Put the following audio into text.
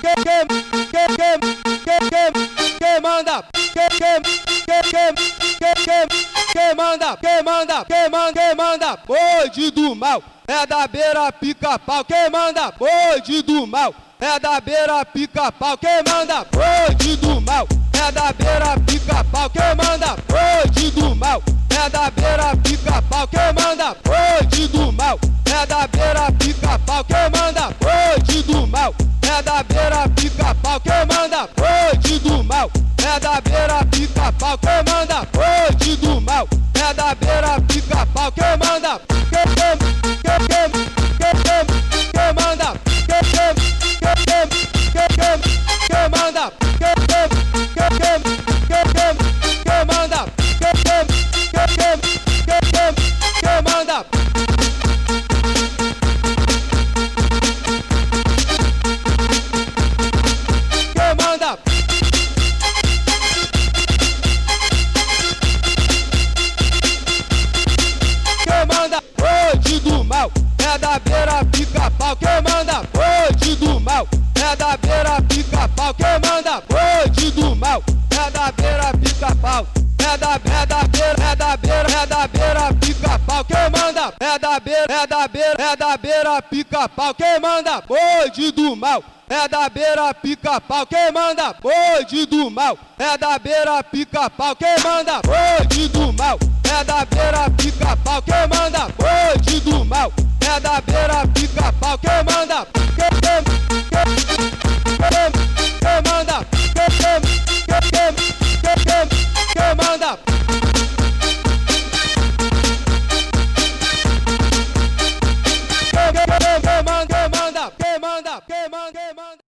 Bonde do mal é da beira pica-pau. Quem manda? Bonde do mal é da beira pica-pau. Quem manda? Bonde do mal é da beira pica-pau. Quem manda? Bonde do mal é da beira pica-pau. Quem manda? Bonde do mal é da beira pica-pau. Quem manda? Bonde do mal é da beira pica-pau. Quem manda? Bonde do mal é da beira pica-pau. Quem manda? Bonde do mal é da beira pica-pau. Quem manda? Quem manda? Quem manda? Bonde do mal é da beira pica-pau. Quem manda? Bonde do mal é da beira pica-pau. Quem manda? Bonde do mal é da beira pica-pau. É da beira pica-pau. Quem manda? É da beira pica-pau. Quem manda? Bonde do mal é da beira pica-pau. Quem manda? Bonde do mal é da beira pica-pau. Quem manda? Bonde do mal é da beira pica-pau. Quem manda? Bonde do mal é da beira pica-pau. Quem manda?